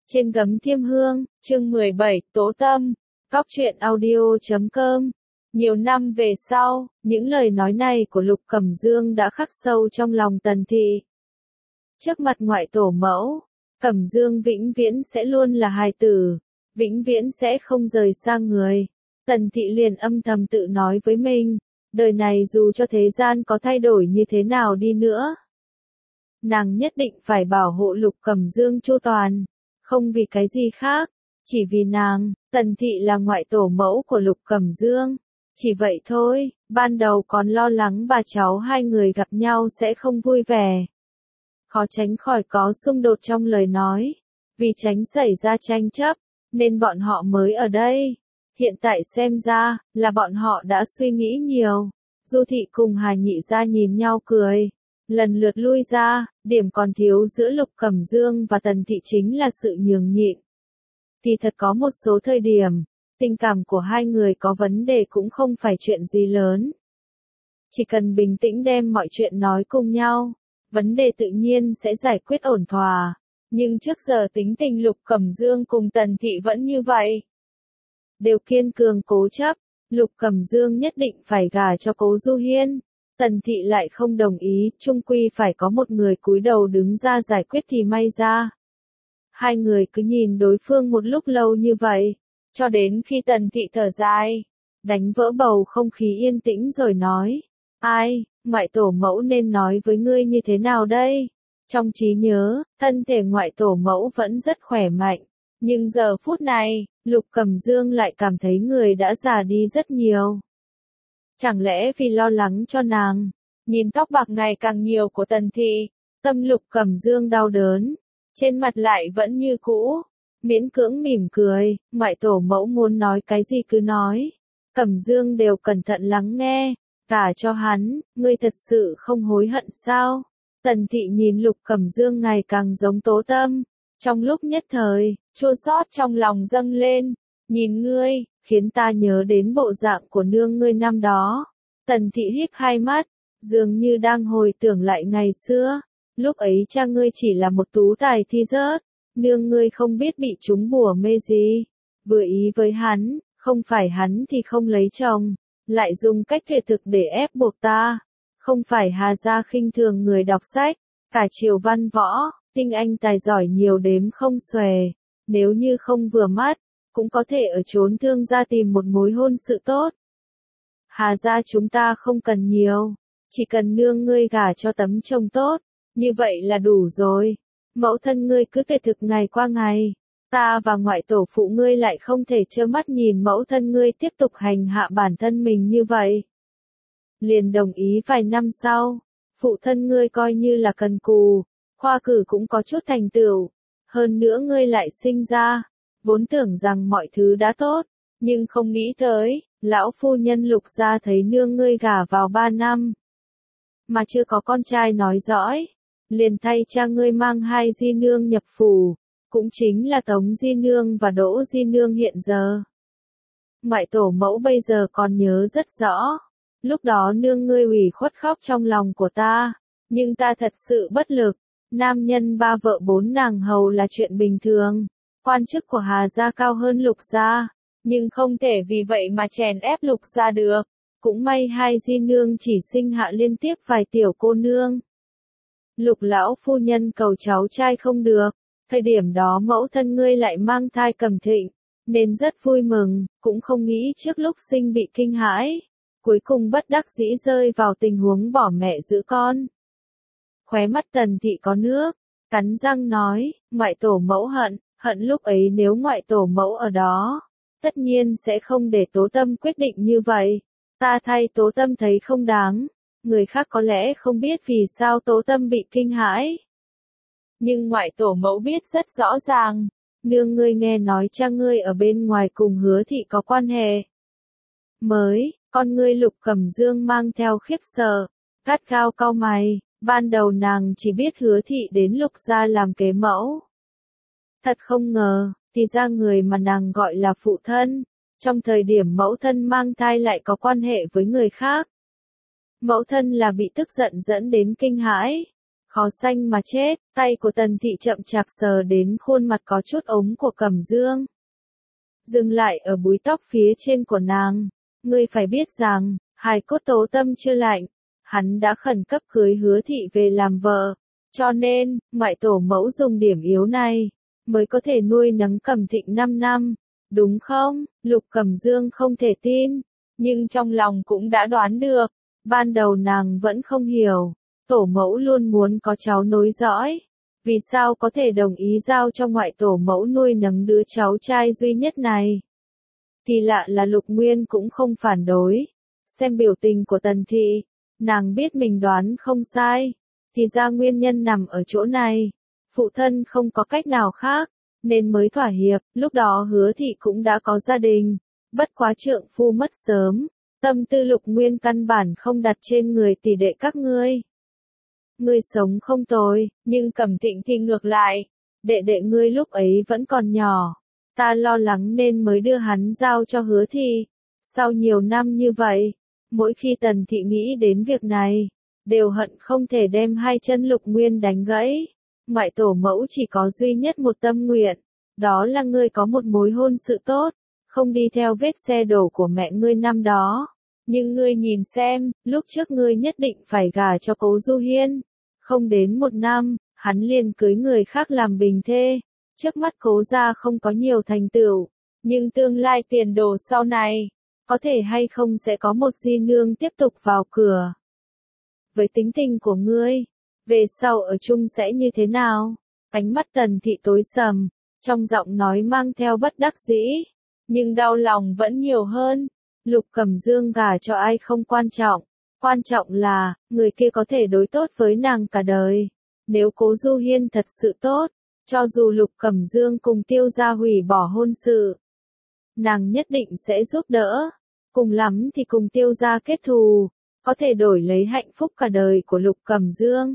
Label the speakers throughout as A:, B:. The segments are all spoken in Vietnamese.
A: Trên Gấm Thiêm Hương, chương 17, Tố Tâm, Cóc truyện audio.com. Nhiều năm về sau, những lời nói này của Lục Cẩm Dương đã khắc sâu trong lòng Tần Thị. Trước mặt ngoại tổ mẫu, Cẩm Dương vĩnh viễn sẽ luôn là hài tử, vĩnh viễn sẽ không rời xa người. Tần Thị liền âm thầm tự nói với mình, đời này dù cho thế gian có thay đổi như thế nào đi nữa, nàng nhất định phải bảo hộ Lục Cẩm Dương chu toàn, không vì cái gì khác, chỉ vì nàng, Tần Thị là ngoại tổ mẫu của Lục Cẩm Dương. Chỉ vậy thôi, ban đầu còn lo lắng bà cháu hai người gặp nhau sẽ không vui vẻ. Khó tránh khỏi có xung đột trong lời nói, vì tránh xảy ra tranh chấp, nên bọn họ mới ở đây. Hiện tại xem ra, là bọn họ đã suy nghĩ nhiều. Du Thị cùng Hà Nhị gia nhìn nhau cười, lần lượt lui ra, điểm còn thiếu giữa Lục Cẩm Dương và Tần Thị chính là sự nhường nhịn. Thì thật có một số thời điểm, tình cảm của hai người có vấn đề cũng không phải chuyện gì lớn. Chỉ cần bình tĩnh đem mọi chuyện nói cùng nhau, vấn đề tự nhiên sẽ giải quyết ổn thỏa. Nhưng trước giờ tính tình Lục Cẩm Dương cùng Tần Thị vẫn như vậy. Đều kiên cường cố chấp, Lục Cẩm Dương nhất định phải gả cho Cố Du Hiên. Tần Thị lại không đồng ý, chung quy phải có một người cúi đầu đứng ra giải quyết thì may ra. Hai người cứ nhìn đối phương một lúc lâu như vậy, cho đến khi Tần Thị thở dài, đánh vỡ bầu không khí yên tĩnh rồi nói, ai, ngoại tổ mẫu nên nói với ngươi như thế nào đây? Trong trí nhớ, thân thể ngoại tổ mẫu vẫn rất khỏe mạnh, nhưng giờ phút này, Lục Cẩm Dương lại cảm thấy người đã già đi rất nhiều. Chẳng lẽ vì lo lắng cho nàng, nhìn tóc bạc ngày càng nhiều của Tần Thị, tâm Lục Cẩm Dương đau đớn, trên mặt lại vẫn như cũ, miễn cưỡng mỉm cười, ngoại tổ mẫu muốn nói cái gì cứ nói. Cẩm Dương đều cẩn thận lắng nghe, cả cho hắn, ngươi thật sự không hối hận sao? Tần Thị nhìn Lục Cẩm Dương ngày càng giống Tố Tâm, trong lúc nhất thời, chua xót trong lòng dâng lên, nhìn ngươi, khiến ta nhớ đến bộ dạng của nương ngươi năm đó. Tần Thị híp hai mắt, dường như đang hồi tưởng lại ngày xưa, lúc ấy cha ngươi chỉ là một tú tài thi rớt, nương ngươi không biết bị chúng bùa mê gì, vừa ý với hắn, không phải hắn thì không lấy chồng, lại dùng cách tuyệt thực để ép buộc ta. Không phải Hà gia khinh thường người đọc sách, cả triều văn võ, tinh anh tài giỏi nhiều đếm không xuể, nếu như không vừa mắt, cũng có thể ở chốn thương gia tìm một mối hôn sự tốt. Hà gia chúng ta không cần nhiều, chỉ cần nương ngươi gả cho tấm chồng tốt, như vậy là đủ rồi. Mẫu thân ngươi cứ tuyệt thực ngày qua ngày, ta và ngoại tổ phụ ngươi lại không thể trơ mắt nhìn mẫu thân ngươi tiếp tục hành hạ bản thân mình như vậy. Liền đồng ý vài năm sau, phụ thân ngươi coi như là cần cù, khoa cử cũng có chút thành tựu, hơn nữa ngươi lại sinh ra, vốn tưởng rằng mọi thứ đã tốt, nhưng không nghĩ tới, lão phu nhân Lục gia thấy nương ngươi gả vào 3 năm, mà chưa có con trai nói dõi, liền thay cha ngươi mang hai di nương nhập phủ, cũng chính là Tống di nương và Đỗ di nương hiện giờ. Ngoại tổ mẫu bây giờ còn nhớ rất rõ. Lúc đó nương ngươi ủy khuất khóc trong lòng của ta, nhưng ta thật sự bất lực, nam nhân 3 vợ 4 nàng hầu là chuyện bình thường, quan chức của Hà gia cao hơn Lục gia, nhưng không thể vì vậy mà chèn ép Lục gia được, cũng may hai di nương chỉ sinh hạ liên tiếp vài tiểu cô nương. Lục lão phu nhân cầu cháu trai không được, thời điểm đó mẫu thân ngươi lại mang thai Cẩm Thịnh, nên rất vui mừng, cũng không nghĩ trước lúc sinh bị kinh hãi. Cuối cùng bất đắc dĩ rơi vào tình huống bỏ mẹ giữ con. Khóe mắt Tần Thị có nước, cắn răng nói, ngoại tổ mẫu hận lúc ấy nếu ngoại tổ mẫu ở đó, tất nhiên sẽ không để Tố Tâm quyết định như vậy. Ta thay Tố Tâm thấy không đáng, người khác có lẽ không biết vì sao Tố Tâm bị kinh hãi. Nhưng ngoại tổ mẫu biết rất rõ ràng, nương ngươi nghe nói cha ngươi ở bên ngoài cùng Hứa Thị có quan hệ mới. Con ngươi Lục Cẩm Dương mang theo khiếp sợ, gắt gao cau mày, ban đầu nàng chỉ biết Hứa Thị đến Lục gia làm kế mẫu. Thật không ngờ, thì ra người mà nàng gọi là phụ thân, trong thời điểm mẫu thân mang thai lại có quan hệ với người khác. Mẫu thân là bị tức giận dẫn đến kinh hãi, Khó sanh mà chết, tay của Tần Thị chậm chạp sờ đến khuôn mặt có chút ống của Cẩm Dương. Dừng lại ở búi tóc phía trên của nàng. Ngươi phải biết rằng, hài cốt Tố Tâm chưa lạnh. Hắn đã khẩn cấp cưới Hứa Thị về làm vợ. Cho nên, ngoại tổ mẫu dùng điểm yếu này, mới có thể nuôi nấng Cẩm Thịnh 5 năm. Đúng không? Lục Cẩm Dương không thể tin, nhưng trong lòng cũng đã đoán được. Ban đầu nàng vẫn không hiểu, tổ mẫu luôn muốn có cháu nối dõi. Vì sao có thể đồng ý giao cho ngoại tổ mẫu nuôi nấng đứa cháu trai duy nhất này? Kỳ lạ là Lục Nguyên cũng không phản đối. Xem biểu tình của Tần Thị, nàng biết mình đoán không sai. Thì ra nguyên nhân nằm ở chỗ này. Phụ thân không có cách nào khác, nên mới thỏa hiệp. Lúc đó Hứa Thị cũng đã có gia đình. Bất quá trượng phu mất sớm. Tâm tư Lục Nguyên căn bản không đặt trên người tỷ đệ các ngươi. Ngươi sống không tồi, nhưng Cẩm Thịnh thì ngược lại. Đệ đệ ngươi lúc ấy vẫn còn nhỏ. Ta lo lắng nên mới đưa hắn giao cho Hứa Thị. Sau nhiều năm như vậy, mỗi khi Tần Thị nghĩ đến việc này, đều hận không thể đem hai chân Lục Nguyên đánh gãy. Ngoại tổ mẫu chỉ có duy nhất một tâm nguyện, đó là ngươi có một mối hôn sự tốt, không đi theo vết xe đổ của mẹ ngươi năm đó. Nhưng ngươi nhìn xem, lúc trước ngươi nhất định phải gả cho Cố Du Hiên. Không đến 1 năm, hắn liền cưới người khác làm bình thê. Trước mắt Cố gia không có nhiều thành tựu, nhưng tương lai tiền đồ sau này, có thể hay không sẽ có một di nương tiếp tục vào cửa. Với tính tình của ngươi, về sau ở chung sẽ như thế nào? Ánh mắt Tần Thị tối sầm, trong giọng nói mang theo bất đắc dĩ, nhưng đau lòng vẫn nhiều hơn. Lục Cẩm Dương gả cho ai không quan trọng, quan trọng là, người kia có thể đối tốt với nàng cả đời. Nếu Cố Du Hiên thật sự tốt, cho dù Lục Cẩm Dương cùng Tiêu gia hủy bỏ hôn sự, nàng nhất định sẽ giúp đỡ. Cùng lắm thì cùng Tiêu gia kết thù, có thể đổi lấy hạnh phúc cả đời của Lục Cẩm Dương.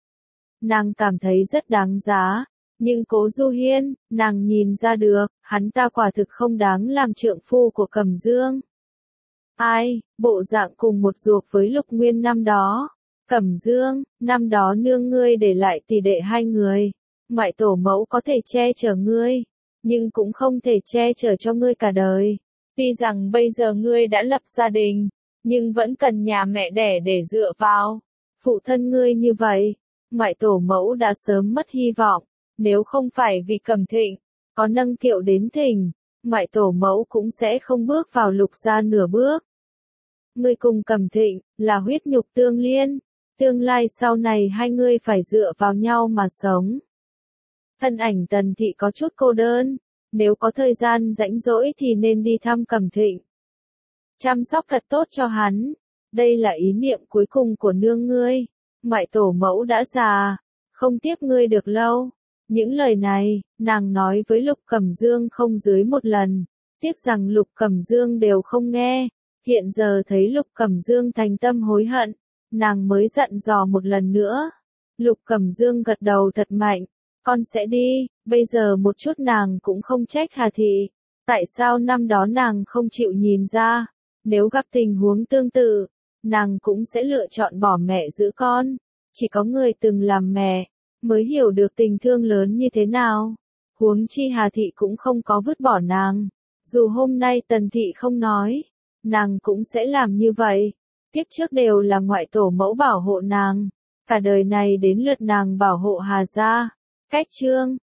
A: Nàng cảm thấy rất đáng giá, nhưng Cố Du Hiên, nàng nhìn ra được, hắn ta quả thực không đáng làm trượng phu của Cẩm Dương. Ai, bộ dạng cùng một ruột với Lục Nguyên năm đó. Cẩm Dương, năm đó nương ngươi để lại tỷ đệ 2 người. Ngoại tổ mẫu có thể che chở ngươi, nhưng cũng không thể che chở cho ngươi cả đời. Tuy rằng bây giờ ngươi đã lập gia đình, nhưng vẫn cần nhà mẹ đẻ để dựa vào. Phụ thân ngươi như vậy, ngoại tổ mẫu đã sớm mất hy vọng. Nếu không phải vì Cẩm Thịnh có nâng kiệu đến thỉnh, ngoại tổ mẫu cũng sẽ không bước vào Lục gia nửa bước. Ngươi cùng Cẩm Thịnh là huyết nhục tương liên, tương lai sau này hai ngươi phải dựa vào nhau mà sống. Thân ảnh Tần Thị có chút cô đơn, nếu có thời gian rảnh rỗi thì nên đi thăm Cẩm Thịnh. Chăm sóc thật tốt cho hắn, đây là ý niệm cuối cùng của nương ngươi. Ngoại tổ mẫu đã già, không tiếp ngươi được lâu. Những lời này, nàng nói với Lục Cẩm Dương không dưới 1 lần, tiếc rằng Lục Cẩm Dương đều không nghe. Hiện giờ thấy Lục Cẩm Dương thành tâm hối hận, nàng mới dặn dò một lần nữa. Lục Cẩm Dương gật đầu thật mạnh, con sẽ đi. Bây giờ một chút nàng cũng không trách Hà Thị, tại sao năm đó nàng không chịu nhìn ra, nếu gặp tình huống tương tự, nàng cũng sẽ lựa chọn bỏ mẹ giữ con. Chỉ có người từng làm mẹ, mới hiểu được tình thương lớn như thế nào. Huống chi Hà Thị cũng không có vứt bỏ nàng, dù hôm nay Tần Thị không nói, nàng cũng sẽ làm như vậy. Kiếp trước đều là ngoại tổ mẫu bảo hộ nàng, cả đời này đến lượt nàng bảo hộ Hà gia. Cách chương